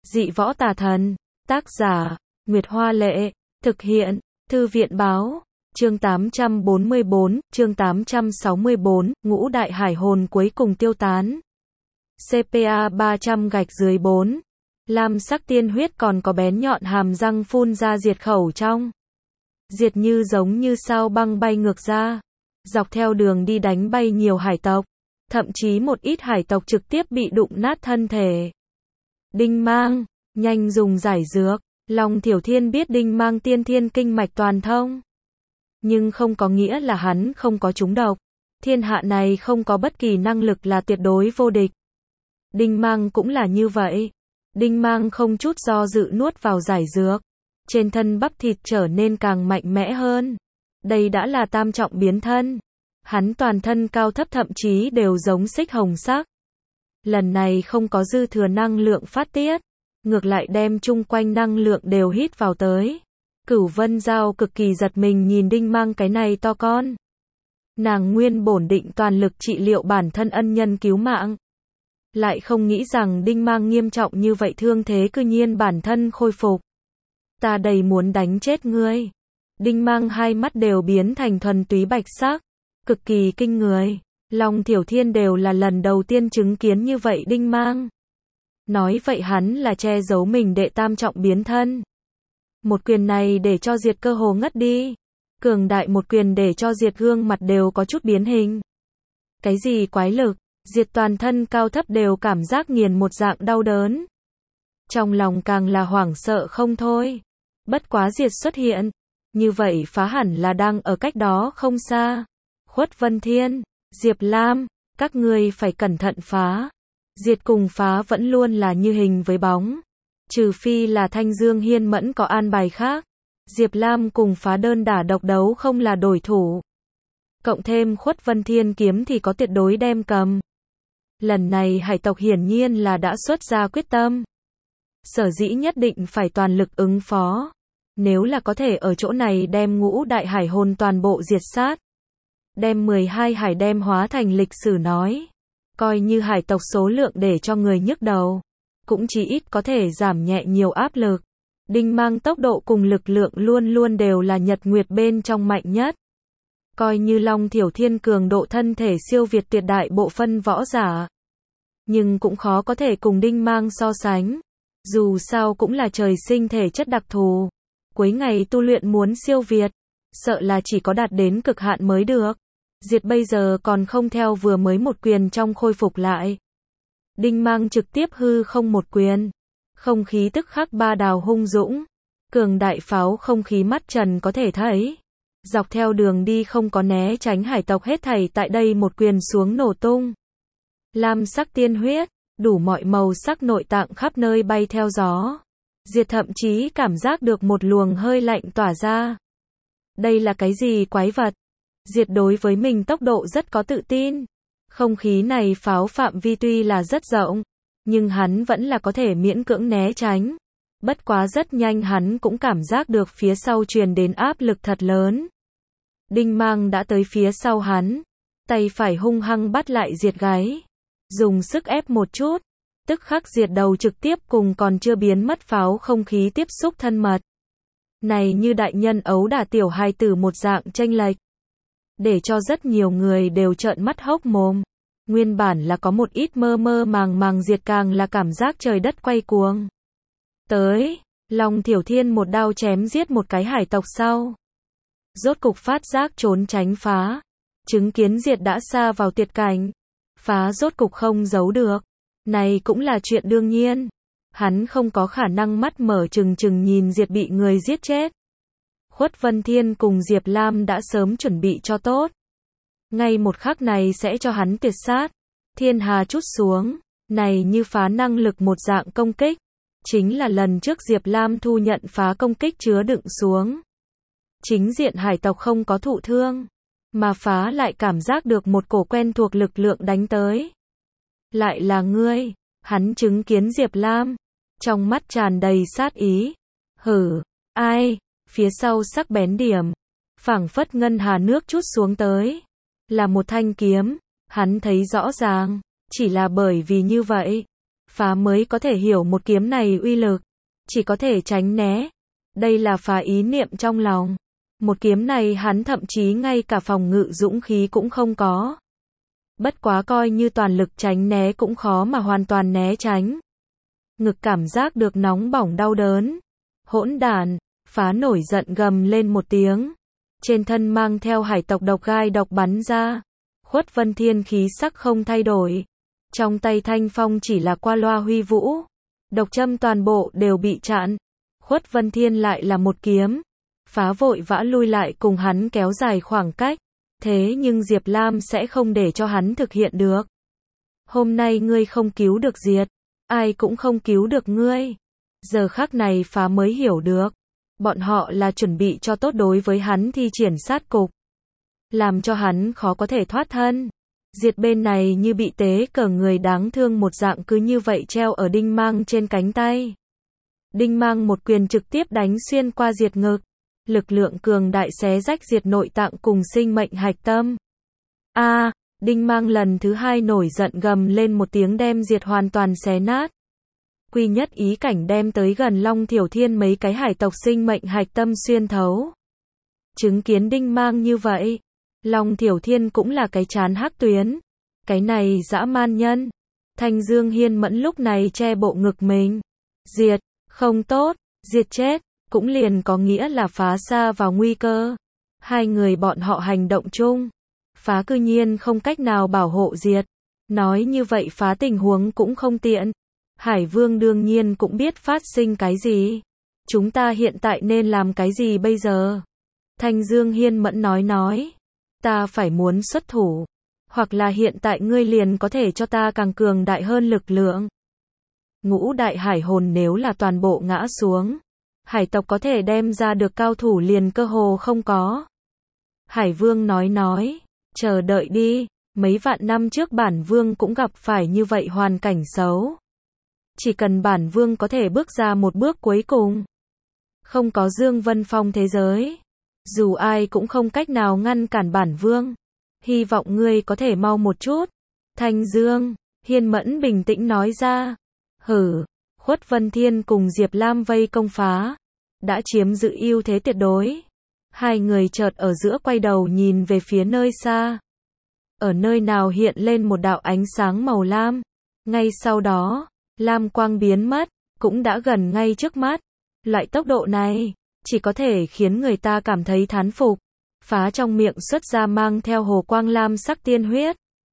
Dị võ tà thần. Tác giả, Nguyệt Hoa Lệ. Thực hiện, Thư viện Báo. Chương 844, chương 864, ngũ đại hải hồn cuối cùng tiêu tán. CPA 300 gạch dưới 4. Lam sắc tiên huyết còn có bén nhọn hàm răng phun ra diệt khẩu trong. Diệt như giống như sao băng bay ngược ra. Dọc theo đường đi đánh bay nhiều hải tộc. Thậm chí một ít hải tộc trực tiếp bị đụng nát thân thể. Đinh Mang, nhanh dùng giải dược. Long Thiểu Thiên biết Đinh Mang tiên thiên kinh mạch toàn thông. Nhưng không có nghĩa là hắn không có trúng độc. Thiên hạ này không có bất kỳ năng lực là tuyệt đối vô địch. Đinh Mang cũng là như vậy. Đinh Mang không chút do dự nuốt vào giải dược. Trên thân bắp thịt trở nên càng mạnh mẽ hơn. Đây đã là tam trọng biến thân. Hắn toàn thân cao thấp thậm chí đều giống xích hồng sắc. Lần này không có dư thừa năng lượng phát tiết. Ngược lại đem chung quanh năng lượng đều hít vào tới. Cửu Vân Giao cực kỳ giật mình nhìn Đinh Mang cái này to con. Nàng nguyên bổn định toàn lực trị liệu bản thân ân nhân cứu mạng. Lại không nghĩ rằng Đinh Mang nghiêm trọng như vậy thương thế cư nhiên bản thân khôi phục. Ta đầy muốn đánh chết ngươi. Đinh Mang hai mắt đều biến thành thuần túy bạch sắc. Cực kỳ kinh người. Long Thiểu Thiên đều là lần đầu tiên chứng kiến như vậy Đinh Mang. Nói vậy hắn là che giấu mình đệ tam trọng biến thân. Một quyền này để cho diệt cơ hồ ngất đi. Cường đại một quyền để cho diệt gương mặt đều có chút biến hình. Cái gì quái lực, diệt toàn thân cao thấp đều cảm giác nghiền một dạng đau đớn. Trong lòng càng là hoảng sợ không thôi. Bất quá diệt xuất hiện. Như vậy phá hẳn là đang ở cách đó không xa. Khuất Vân Thiên, Diệp Lam, các ngươi phải cẩn thận phá. Diệt cùng phá vẫn luôn là như hình với bóng. Trừ phi là Thanh Dương Hiên Mẫn có an bài khác. Diệp Lam cùng phá đơn đả độc đấu không là đối thủ. Cộng thêm Khuất Vân Thiên kiếm thì có tuyệt đối đem cầm. Lần này hải tộc hiển nhiên là đã xuất ra quyết tâm. Sở dĩ nhất định phải toàn lực ứng phó. Nếu là có thể ở chỗ này đem ngũ đại hải hồn toàn bộ diệt sát. Đem 12 hải đem hóa thành lịch sử nói. Coi như hải tộc số lượng để cho người nhức đầu. Cũng chỉ ít có thể giảm nhẹ nhiều áp lực. Đinh Mang tốc độ cùng lực lượng luôn luôn đều là nhật nguyệt bên trong mạnh nhất. Coi như Long Thiểu Thiên cường độ thân thể siêu việt tuyệt đại bộ phân võ giả. Nhưng cũng khó có thể cùng Đinh Mang so sánh. Dù sao cũng là trời sinh thể chất đặc thù. Cuối ngày tu luyện muốn siêu việt. Sợ là chỉ có đạt đến cực hạn mới được. Diệt bây giờ còn không theo vừa mới một quyền trong khôi phục lại. Đinh Mang trực tiếp hư không một quyền. Không khí tức khắc ba đào hung dũng. Cường đại pháo không khí mắt trần có thể thấy. Dọc theo đường đi không có né tránh hải tộc hết thảy tại đây một quyền xuống nổ tung. Lam sắc tiên huyết, đủ mọi màu sắc nội tạng khắp nơi bay theo gió. Diệt thậm chí cảm giác được một luồng hơi lạnh tỏa ra. Đây là cái gì quái vật? Diệt đối với mình tốc độ rất có tự tin. Không khí này pháo phạm vi tuy là rất rộng, nhưng hắn vẫn là có thể miễn cưỡng né tránh. Bất quá rất nhanh hắn cũng cảm giác được phía sau truyền đến áp lực thật lớn. Đinh Mang đã tới phía sau hắn, tay phải hung hăng bắt lại Diệt gáy, dùng sức ép một chút, tức khắc Diệt đầu trực tiếp cùng còn chưa biến mất pháo không khí tiếp xúc thân mật. Này như đại nhân ấu đả tiểu hài tử một dạng chênh lệch, để cho rất nhiều người đều trợn mắt hốc mồm. Nguyên bản là có một ít mơ mơ màng màng Diệt càng là cảm giác trời đất quay cuồng. Tới, Long Thiểu Thiên một đao chém giết một cái hải tộc sau. Rốt cục phát giác trốn tránh phá. Chứng kiến Diệt đã xa vào tuyệt cảnh. Phá rốt cục không giấu được. Này cũng là chuyện đương nhiên. Hắn không có khả năng mắt mở trừng trừng nhìn Diệt bị người giết chết. Khuất Vân Thiên cùng Diệp Lam đã sớm chuẩn bị cho tốt. Ngay một khắc này sẽ cho hắn tuyệt sát. Thiên hà trút xuống. Này như phá năng lực một dạng công kích. Chính là lần trước Diệp Lam thu nhận phá công kích chứa đựng xuống. Chính diện hải tộc không có thụ thương. Mà phá lại cảm giác được một cổ quen thuộc lực lượng đánh tới. Lại là ngươi. Hắn chứng kiến Diệp Lam. Trong mắt tràn đầy sát ý. Hử, ai? Phía sau sắc bén điểm. Phảng phất ngân hà nước trút xuống tới. Là một thanh kiếm. Hắn thấy rõ ràng. Chỉ là bởi vì như vậy. Phá mới có thể hiểu một kiếm này uy lực, chỉ có thể tránh né. Đây là phá ý niệm trong lòng. Một kiếm này hắn thậm chí ngay cả phòng ngự dũng khí cũng không có. Bất quá coi như toàn lực tránh né cũng khó mà hoàn toàn né tránh. Ngực cảm giác được nóng bỏng đau đớn. Hỗn đản, phá nổi giận gầm lên một tiếng. Trên thân mang theo hải tộc độc gai độc bắn ra. Khuất Vân Thiên khí sắc không thay đổi. Trong tay thanh phong chỉ là qua loa huy vũ. Độc châm toàn bộ đều bị chặn. Khuất Vân Thiên lại là một kiếm. Phá vội vã lui lại cùng hắn kéo dài khoảng cách. Thế nhưng Diệp Lam sẽ không để cho hắn thực hiện được. Hôm nay ngươi không cứu được Diệt, ai cũng không cứu được ngươi. Giờ khắc này phá mới hiểu được. Bọn họ là chuẩn bị cho tốt đối với hắn thi triển sát cục. Làm cho hắn khó có thể thoát thân. Diệt bên này như bị tế cờ người đáng thương một dạng cứ như vậy treo ở Đinh Mang trên cánh tay. Đinh Mang một quyền trực tiếp đánh xuyên qua Diệt ngực. Lực lượng cường đại xé rách Diệt nội tạng cùng sinh mệnh hạch tâm. Đinh Mang lần thứ hai nổi giận gầm lên một tiếng đem Diệt hoàn toàn xé nát. Quy nhất ý cảnh đem tới gần Long Thiểu Thiên mấy cái hải tộc sinh mệnh hạch tâm xuyên thấu. Chứng kiến Đinh Mang như vậy, Long Thiểu Thiên cũng là cái chán hắc tuyến. Cái này dã man nhân. Thanh Dương Hiên Mẫn lúc này che bộ ngực mình. Diệt, không tốt, Diệt chết, cũng liền có nghĩa là phá xa vào nguy cơ. Hai người bọn họ hành động chung. Phá cư nhiên không cách nào bảo hộ Diệt. Nói như vậy phá tình huống cũng không tiện. Hải Vương đương nhiên cũng biết phát sinh cái gì. Chúng ta hiện tại nên làm cái gì bây giờ? Thanh Dương Hiên Mẫn nói. Ta phải muốn xuất thủ. Hoặc là hiện tại ngươi liền có thể cho ta càng cường đại hơn lực lượng. Ngũ đại hải hồn nếu là toàn bộ ngã xuống. Hải tộc có thể đem ra được cao thủ liền cơ hồ không có. Hải Vương nói. Chờ đợi đi. Mấy vạn năm trước bản Vương cũng gặp phải như vậy hoàn cảnh xấu. Chỉ cần bản Vương có thể bước ra một bước cuối cùng. Không có Dương Vân Phong thế giới. Dù ai cũng không cách nào ngăn cản bản Vương. Hy vọng ngươi có thể mau một chút. Thanh Dương Hiên Mẫn bình tĩnh nói ra. Khuất Vân Thiên cùng Diệp Lam vây công phá. Đã chiếm giữ ưu thế tuyệt đối. Hai người chợt ở giữa quay đầu nhìn về phía nơi xa. Ở nơi nào hiện lên một đạo ánh sáng màu lam. Ngay sau đó, lam quang biến mất, cũng đã gần ngay trước mắt. Loại tốc độ này, chỉ có thể khiến người ta cảm thấy thán phục. Phá trong miệng xuất ra mang theo hồ quang lam sắc tiên huyết.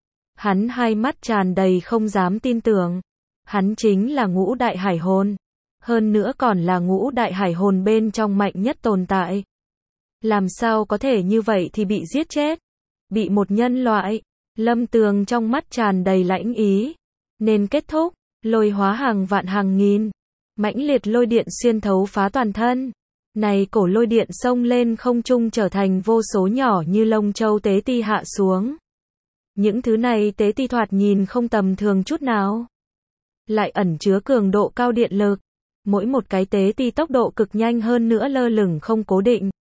Hắn hai mắt tràn đầy không dám tin tưởng. Hắn chính là ngũ đại hải hồn. Hơn nữa còn là ngũ đại hải hồn bên trong mạnh nhất tồn tại. Làm sao có thể như vậy thì bị giết chết? Bị một nhân loại. Lâm Tường trong mắt tràn đầy lãnh ý. Nên kết thúc. Lôi hóa hàng vạn hàng nghìn. Mãnh liệt lôi điện xuyên thấu phá toàn thân. Này cổ lôi điện xông lên không trung trở thành vô số nhỏ như lông châu tế ti hạ xuống. Những thứ này tế ti thoạt nhìn không tầm thường chút nào. Lại ẩn chứa cường độ cao điện lực. Mỗi một cái tế ti tốc độ cực nhanh hơn nữa lơ lửng không cố định.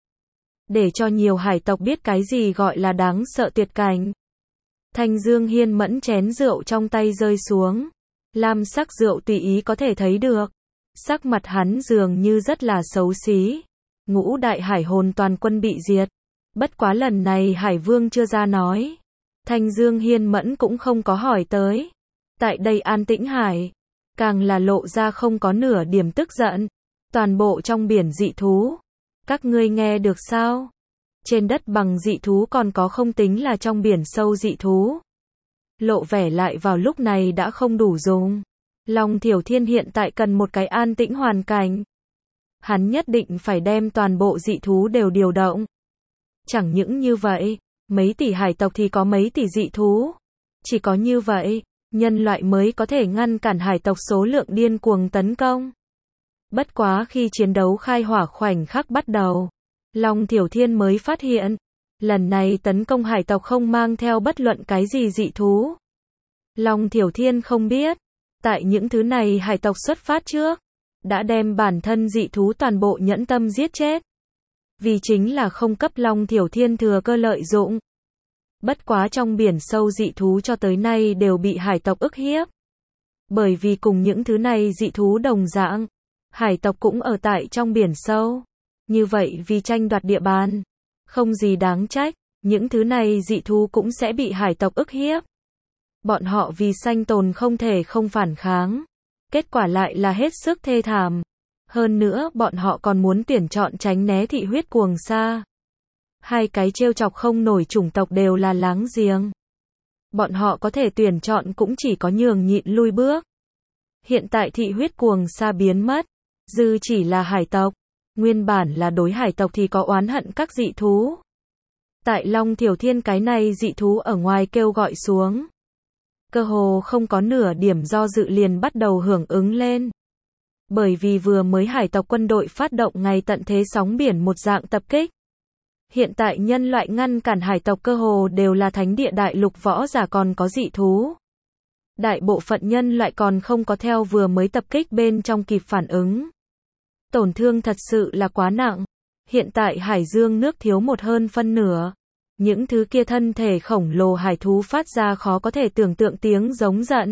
Để cho nhiều hải tộc biết cái gì gọi là đáng sợ tuyệt cảnh. Thanh Dương Hiên Mẫn chén rượu trong tay rơi xuống. Lam sắc rượu tùy ý có thể thấy được. Sắc mặt hắn dường như rất là xấu xí. Ngũ đại hải hồn toàn quân bị diệt. Bất quá lần này Hải Vương chưa ra nói. Thanh Dương Hiên Mẫn cũng không có hỏi tới. Tại đây an tĩnh hải. Càng là lộ ra không có nửa điểm tức giận. Toàn bộ trong biển dị thú. Các ngươi nghe được sao? Trên đất bằng dị thú còn có không tính là trong biển sâu dị thú. Lộ vẻ lại vào lúc này đã không đủ dùng. Long Thiểu Thiên hiện tại cần một cái an tĩnh hoàn cảnh. Hắn nhất định phải đem toàn bộ dị thú đều điều động. Chẳng những như vậy, mấy tỷ hải tộc thì có mấy tỷ dị thú. Chỉ có như vậy, nhân loại mới có thể ngăn cản hải tộc số lượng điên cuồng tấn công. Bất quá khi chiến đấu khai hỏa khoảnh khắc bắt đầu, Long Thiểu Thiên mới phát hiện, lần này tấn công hải tộc không mang theo bất luận cái gì dị thú. Long Thiểu Thiên không biết, tại những thứ này hải tộc xuất phát trước, đã đem bản thân dị thú toàn bộ nhẫn tâm giết chết. Vì chính là không cấp Long Thiểu Thiên thừa cơ lợi dụng. Bất quá trong biển sâu dị thú cho tới nay đều bị hải tộc ức hiếp. Bởi vì cùng những thứ này dị thú đồng dạng, hải tộc cũng ở tại trong biển sâu. Như vậy vì tranh đoạt địa bàn, không gì đáng trách, những thứ này dị thú cũng sẽ bị hải tộc ức hiếp. Bọn họ vì sanh tồn không thể không phản kháng. Kết quả lại là hết sức thê thảm. Hơn nữa bọn họ còn muốn tuyển chọn tránh né thị huyết cuồng sa. Hai cái trêu chọc không nổi chủng tộc đều là láng giềng. Bọn họ có thể tuyển chọn cũng chỉ có nhường nhịn lui bước. Hiện tại thị huyết cuồng sa biến mất, dư chỉ là hải tộc. Nguyên bản là đối hải tộc thì có oán hận các dị thú. Tại Long Thiểu Thiên cái này dị thú ở ngoài kêu gọi xuống. Cơ hồ không có nửa điểm do dự liền bắt đầu hưởng ứng lên. Bởi vì vừa mới hải tộc quân đội phát động ngày tận thế sóng biển một dạng tập kích. Hiện tại nhân loại ngăn cản hải tộc cơ hồ đều là thánh địa đại lục võ giả còn có dị thú. Đại bộ phận nhân loại còn không có theo vừa mới tập kích bên trong kịp phản ứng. Tổn thương thật sự là quá nặng. Hiện tại hải dương nước thiếu một hơn phân nửa. Những thứ kia thân thể khổng lồ hải thú phát ra khó có thể tưởng tượng tiếng giống giận.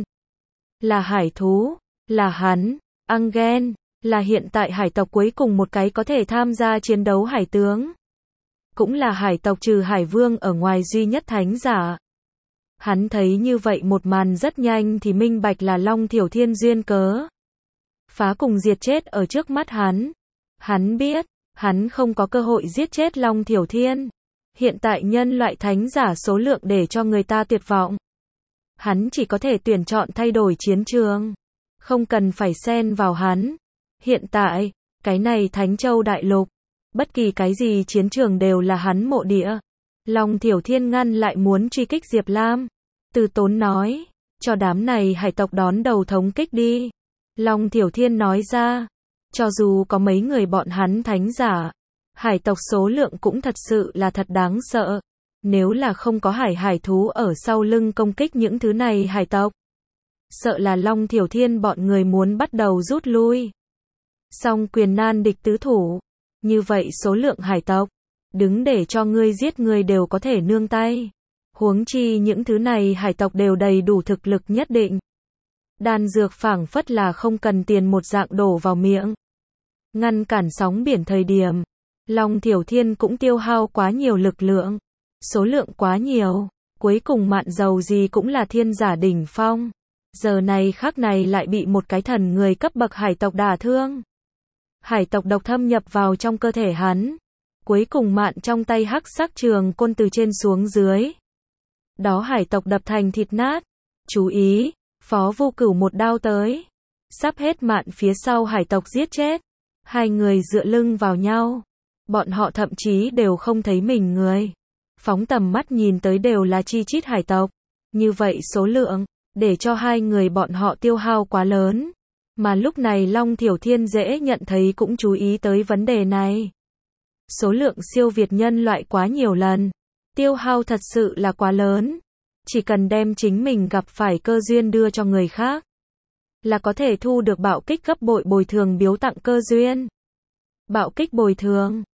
Là hải thú, là hắn, Angen, là hiện tại hải tộc cuối cùng một cái có thể tham gia chiến đấu hải tướng. Cũng là hải tộc trừ hải vương ở ngoài duy nhất thánh giả. Hắn thấy như vậy một màn rất nhanh thì minh bạch là Long Thiểu Thiên duyên cớ. Phá cùng diệt chết ở trước mắt hắn. Hắn biết, hắn không có cơ hội giết chết Long Thiểu Thiên. Hiện tại nhân loại thánh giả số lượng để cho người ta tuyệt vọng. Hắn chỉ có thể tuyển chọn thay đổi chiến trường. Không cần phải xen vào hắn. Hiện tại, cái này Thánh Châu Đại Lục. Bất kỳ cái gì chiến trường đều là hắn mộ địa. Long Thiểu Thiên ngăn lại muốn truy kích Diệp Lam. Từ Tốn nói, cho đám này hải tộc đón đầu thống kích đi. Long Thiểu Thiên nói ra, cho dù có mấy người bọn hắn thánh giả, hải tộc số lượng cũng thật sự là thật đáng sợ. Nếu là không có hải thú ở sau lưng công kích những thứ này hải tộc, sợ là Long Thiểu Thiên bọn người muốn bắt đầu rút lui. Song quyền nan địch tứ thủ, như vậy số lượng hải tộc, đứng để cho ngươi giết người đều có thể nương tay. Huống chi những thứ này hải tộc đều đầy đủ thực lực nhất định. Đan dược phảng phất là không cần tiền một dạng đổ vào miệng. Ngăn cản sóng biển thời điểm, Long Thiểu Thiên cũng tiêu hao quá nhiều lực lượng. Số lượng quá nhiều, cuối cùng mạn dầu gì cũng là thiên giả đỉnh phong. Giờ này khắc này lại bị một cái thần người cấp bậc hải tộc đả thương. Hải tộc độc thâm nhập vào trong cơ thể hắn. Cuối cùng mạn trong tay hắc sắc trường côn từ trên xuống dưới. Đó hải tộc đập thành thịt nát. Chú ý, Phó Vô Cửu một đao tới. Sắp hết mạn phía sau hải tộc giết chết. Hai người dựa lưng vào nhau. Bọn họ thậm chí đều không thấy mình người. Phóng tầm mắt nhìn tới đều là chi chít hải tộc. Như vậy số lượng, để cho hai người bọn họ tiêu hao quá lớn. Mà lúc này Long Thiểu Thiên dễ nhận thấy cũng chú ý tới vấn đề này. Số lượng siêu việt nhân loại quá nhiều lần. Tiêu hao thật sự là quá lớn. Chỉ cần đem chính mình gặp phải cơ duyên đưa cho người khác, là có thể thu được bạo kích gấp bội bồi thường biếu tặng cơ duyên. Bạo kích bồi thường,